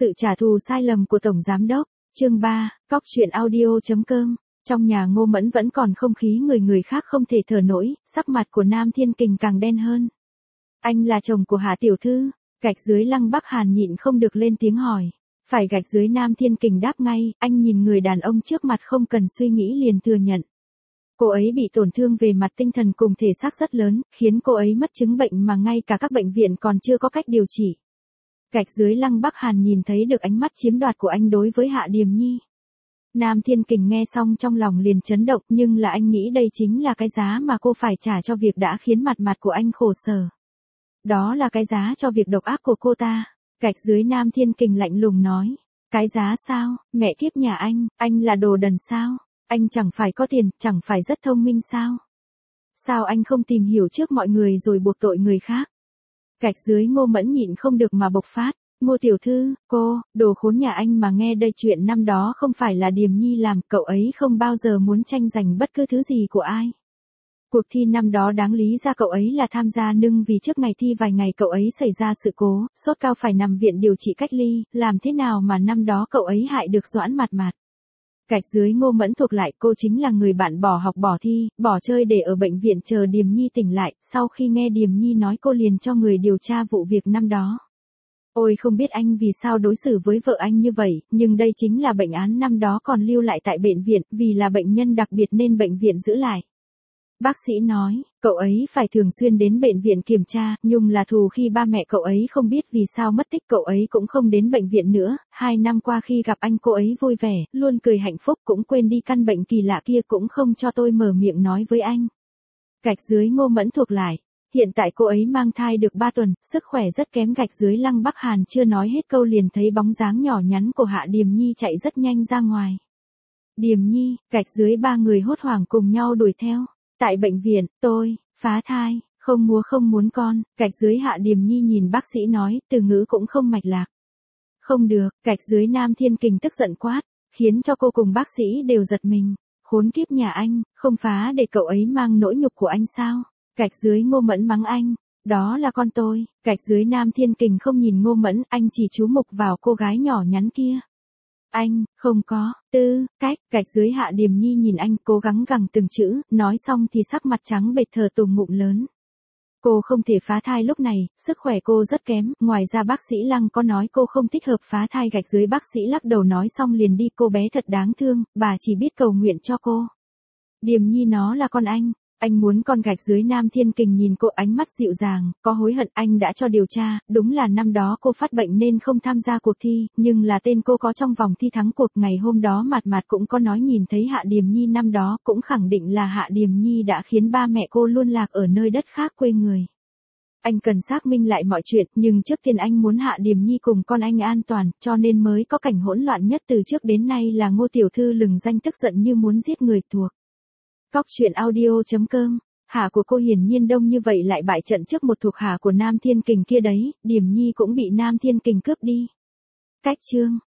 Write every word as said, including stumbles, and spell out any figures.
Sự trả thù sai lầm của Tổng Giám Đốc, chương ba, cóc truyện audio.com. Trong nhà Ngô Mẫn vẫn còn không khí người người khác không thể thở nổi, sắc mặt của Nam Thiên Kình càng đen hơn. Anh là chồng của Hạ tiểu thư? Gạch dưới Lăng Bắc Hàn nhịn không được lên tiếng hỏi. Phải. Gạch dưới Nam Thiên Kình đáp ngay, anh nhìn người đàn ông trước mặt không cần suy nghĩ liền thừa nhận. Cô ấy bị tổn thương về mặt tinh thần cùng thể xác rất lớn, khiến cô ấy mất chứng bệnh mà ngay cả các bệnh viện còn chưa có cách điều trị. Gạch dưới Lăng Bắc Hàn nhìn thấy được ánh mắt chiếm đoạt của anh đối với Hạ Điềm Nhi. Nam Thiên Kình nghe xong trong lòng liền chấn động, nhưng là anh nghĩ đây chính là cái giá mà cô phải trả cho việc đã khiến mặt mặt của anh khổ sở. Đó là cái giá cho việc độc ác của cô ta. Gạch dưới Nam Thiên Kình lạnh lùng nói. Cái giá sao? Mẹ kiếp nhà anh, anh là đồ đần sao? Anh chẳng phải có tiền, chẳng phải rất thông minh sao? Sao anh không tìm hiểu trước mọi người rồi buộc tội người khác? Gạch dưới Ngô Mẫn nhịn không được mà bộc phát. Ngô tiểu thư, cô, đồ khốn nhà anh mà nghe đây, chuyện năm đó không phải là Điềm Nhi làm, cậu ấy không bao giờ muốn tranh giành bất cứ thứ gì của ai. Cuộc thi năm đó đáng lý ra cậu ấy là tham gia, nhưng vì trước ngày thi vài ngày cậu ấy xảy ra sự cố, sốt cao phải nằm viện điều trị cách ly, làm thế nào mà năm đó cậu ấy hại được Doãn Mạt Mạt. Gạch dưới Ngô Mẫn thuộc lại, cô chính là người bạn bỏ học bỏ thi, bỏ chơi để ở bệnh viện chờ Điềm Nhi tỉnh lại, sau khi nghe Điềm Nhi nói cô liền cho người điều tra vụ việc năm đó. Ôi không biết anh vì sao đối xử với vợ anh như vậy, nhưng đây chính là bệnh án năm đó còn lưu lại tại bệnh viện, vì là bệnh nhân đặc biệt nên bệnh viện giữ lại. Bác sĩ nói, cậu ấy phải thường xuyên đến bệnh viện kiểm tra, nhưng là thù khi ba mẹ cậu ấy không biết vì sao mất tích, cậu ấy cũng không đến bệnh viện nữa, hai năm qua khi gặp anh cô ấy vui vẻ, luôn cười hạnh phúc, cũng quên đi căn bệnh kỳ lạ kia, cũng không cho tôi mở miệng nói với anh. Gạch dưới Ngô Mẫn thuộc lại. Hiện tại cô ấy mang thai được ba tuần, sức khỏe rất kém. Gạch dưới Lăng Bắc Hàn chưa nói hết câu liền thấy bóng dáng nhỏ nhắn của Hạ Điềm Nhi chạy rất nhanh ra ngoài. Điềm Nhi, gạch dưới ba người hốt hoảng cùng nhau đuổi theo. Tại bệnh viện, tôi, phá thai, không mua không muốn con, gạch dưới Hạ Điềm Nhi nhìn bác sĩ nói, từ ngữ cũng không mạch lạc. Không được, gạch dưới Nam Thiên Kình tức giận quát, khiến cho cô cùng bác sĩ đều giật mình. Khốn kiếp nhà anh, không phá để cậu ấy mang nỗi nhục của anh sao? Gạch dưới Ngô Mẫn mắng anh, đó là con tôi. Gạch dưới Nam Thiên Kình không nhìn Ngô Mẫn, anh chỉ chú mục vào cô gái nhỏ nhắn kia. Anh, không có, tư, cách. Gạch dưới Hạ Điềm Nhi nhìn anh, cố gắng gằn từng chữ, nói xong thì sắc mặt trắng bệch thở tùng ngụm lớn. Cô không thể phá thai lúc này, sức khỏe cô rất kém, ngoài ra bác sĩ Lăng có nói cô không thích hợp phá thai. Gạch dưới bác sĩ lắc đầu nói xong liền đi, cô bé thật đáng thương, bà chỉ biết cầu nguyện cho cô. Điềm Nhi nó là con anh. Anh muốn con. Gạch dưới Nam Thiên Kình nhìn cô, ánh mắt dịu dàng, có hối hận. Anh đã cho điều tra, đúng là năm đó cô phát bệnh nên không tham gia cuộc thi, nhưng là tên cô có trong vòng thi thắng cuộc. Ngày hôm đó Mạt Mạt cũng có nói nhìn thấy Hạ Điềm Nhi năm đó, cũng khẳng định là Hạ Điềm Nhi đã khiến ba mẹ cô luôn lạc ở nơi đất khác quê người. Anh cần xác minh lại mọi chuyện, nhưng trước tiên anh muốn Hạ Điềm Nhi cùng con anh an toàn, cho nên mới có cảnh hỗn loạn nhất từ trước đến nay. Là Ngô tiểu thư lừng danh tức giận như muốn giết người thuộc. Cóc truyện audio.com. Hạ của cô hiển nhiên đông như vậy lại bại trận trước một thuộc hạ của Nam Thiên Kình kia đấy, Điềm Nhi cũng bị Nam Thiên Kình cướp đi. Cách chương